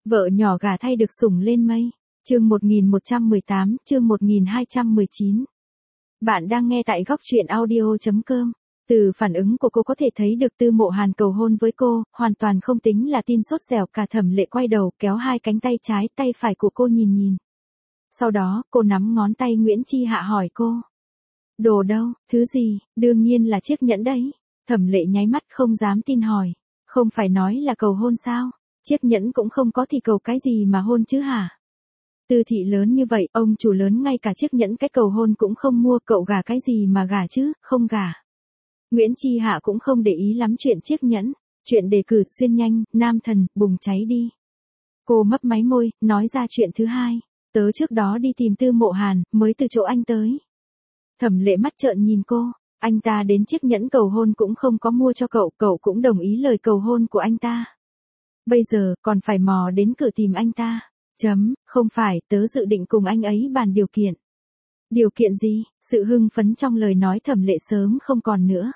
Vợ nhỏ gả thay được sủng lên mây. Chương 1118, chương 1219. Bạn đang nghe tại góc truyện audio.com. Từ phản ứng của cô có thể thấy được Tư Mộ Hàn cầu hôn với cô, hoàn toàn không tính là tin sốt dẻo. Cả Thẩm Lệ quay đầu kéo hai cánh tay trái tay phải của cô nhìn. Sau đó, cô nắm ngón tay Nguyễn Chi Hạ hỏi cô. Đồ đâu, thứ gì, đương nhiên là chiếc nhẫn đấy. Thẩm Lệ nháy mắt không dám tin hỏi. Không phải nói là cầu hôn sao? Chiếc nhẫn cũng không có thì cầu cái gì mà hôn chứ hả? Tư thị lớn như vậy, ông chủ lớn ngay cả chiếc nhẫn cái cầu hôn cũng không mua, cậu gả cái gì mà gả chứ, không gả. Nguyễn Chi Hạ cũng không để ý lắm chuyện chiếc nhẫn, chuyện đề cử xuyên nhanh, nam thần, bùng cháy đi. Cô mấp máy môi, nói ra chuyện thứ hai, tớ trước đó đi tìm Tư Mộ Hàn, mới từ chỗ anh tới. Thẩm Lệ mắt trợn nhìn cô, anh ta đến chiếc nhẫn cầu hôn cũng không có mua cho cậu, cậu cũng đồng ý lời cầu hôn của anh ta. Bây giờ, còn phải mò đến cửa tìm anh ta. Không phải, tớ dự định cùng anh ấy bàn điều kiện. Điều kiện gì? Sự hưng phấn trong lời nói Thẩm Lệ sớm không còn nữa.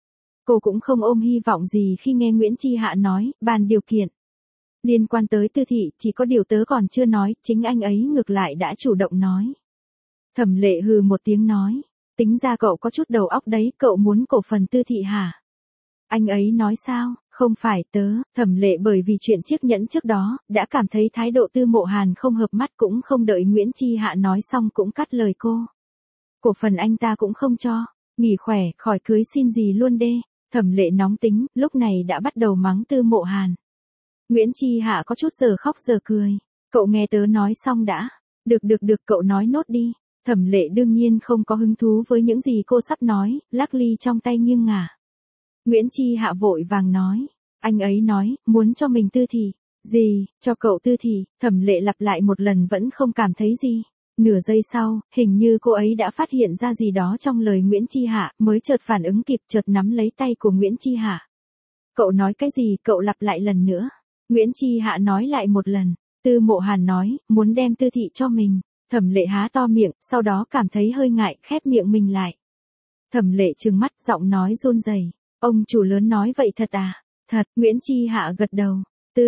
Cô cũng không ôm hy vọng gì khi nghe Nguyễn Chi Hạ nói, bàn điều kiện. Liên quan tới Tư thị, chỉ có điều tớ còn chưa nói, chính anh ấy ngược lại đã chủ động nói. Thẩm Lệ hừ một tiếng nói, tính ra cậu có chút đầu óc đấy, cậu muốn cổ phần Tư thị hả? Anh ấy nói sao? Không phải tớ. Thẩm Lệ bởi vì chuyện chiếc nhẫn trước đó, đã cảm thấy thái độ Tư Mộ Hàn không hợp mắt, cũng không đợi Nguyễn Chi Hạ nói xong cũng cắt lời cô. Cổ phần anh ta cũng không cho, nghỉ khỏe, khỏi cưới xin gì luôn đê. Thẩm Lệ nóng tính, lúc này đã bắt đầu mắng Tư Mộ Hàn. Nguyễn Chi Hạ có chút giờ khóc giờ cười. Cậu nghe tớ nói xong đã. Được, cậu nói nốt đi. Thẩm Lệ đương nhiên không có hứng thú với những gì cô sắp nói, lắc ly trong tay nghiêng ngả. Nguyễn Chi Hạ vội vàng nói, anh ấy nói, muốn cho mình Tư thị. Gì, cho cậu Tư thị? Thẩm Lệ lặp lại một lần vẫn không cảm thấy gì. Nửa giây sau, hình như cô ấy đã phát hiện ra gì đó trong lời Nguyễn Chi Hạ, mới chợt phản ứng kịp, chợt nắm lấy tay của Nguyễn Chi Hạ. Cậu nói cái gì? Cậu lặp lại lần nữa. Nguyễn Chi Hạ nói lại một lần. Tư Mộ Hàn nói, muốn đem Tư thị cho mình. Thẩm Lệ há to miệng, sau đó cảm thấy hơi ngại, khép miệng mình lại. Thẩm Lệ trừng mắt, giọng nói run rẩy. Ông chủ lớn nói vậy thật à? Thật. Nguyễn Chi Hạ gật đầu.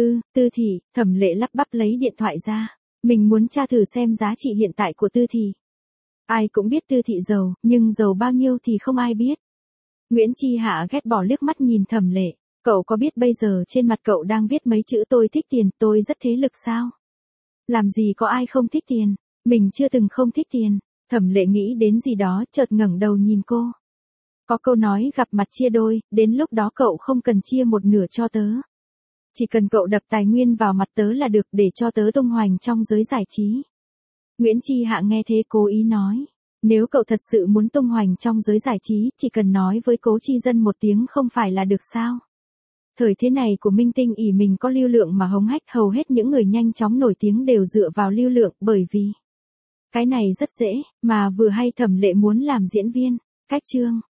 Tư thị. Thẩm Lệ lắp bắp lấy điện thoại ra. Mình muốn tra thử xem giá trị hiện tại của Tư thị. Ai cũng biết Tư thị giàu, nhưng giàu bao nhiêu thì không ai biết. Nguyễn Chi Hạ ghét bỏ liếc mắt nhìn Thẩm Lệ. Cậu có biết bây giờ trên mặt cậu đang viết mấy chữ tôi thích tiền, tôi rất thế lực sao? Làm gì có ai không thích tiền? Mình chưa từng không thích tiền. Thẩm Lệ nghĩ đến gì đó, chợt ngẩng đầu nhìn cô. Có câu nói gặp mặt chia đôi, đến lúc đó cậu không cần chia một nửa cho tớ. Chỉ cần cậu đập tài nguyên vào mặt tớ là được, để cho tớ tung hoành trong giới giải trí. Nguyễn Chi Hạ nghe thế cố ý nói. Nếu cậu thật sự muốn tung hoành trong giới giải trí, chỉ cần nói với Cố Chi Dân một tiếng không phải là được sao? Thời thế này của minh tinh ỷ mình có lưu lượng mà hống hách, hầu hết những người nhanh chóng nổi tiếng đều dựa vào lưu lượng, bởi vì cái này rất dễ, mà vừa hay Thẩm Lệ muốn làm diễn viên. Cách chương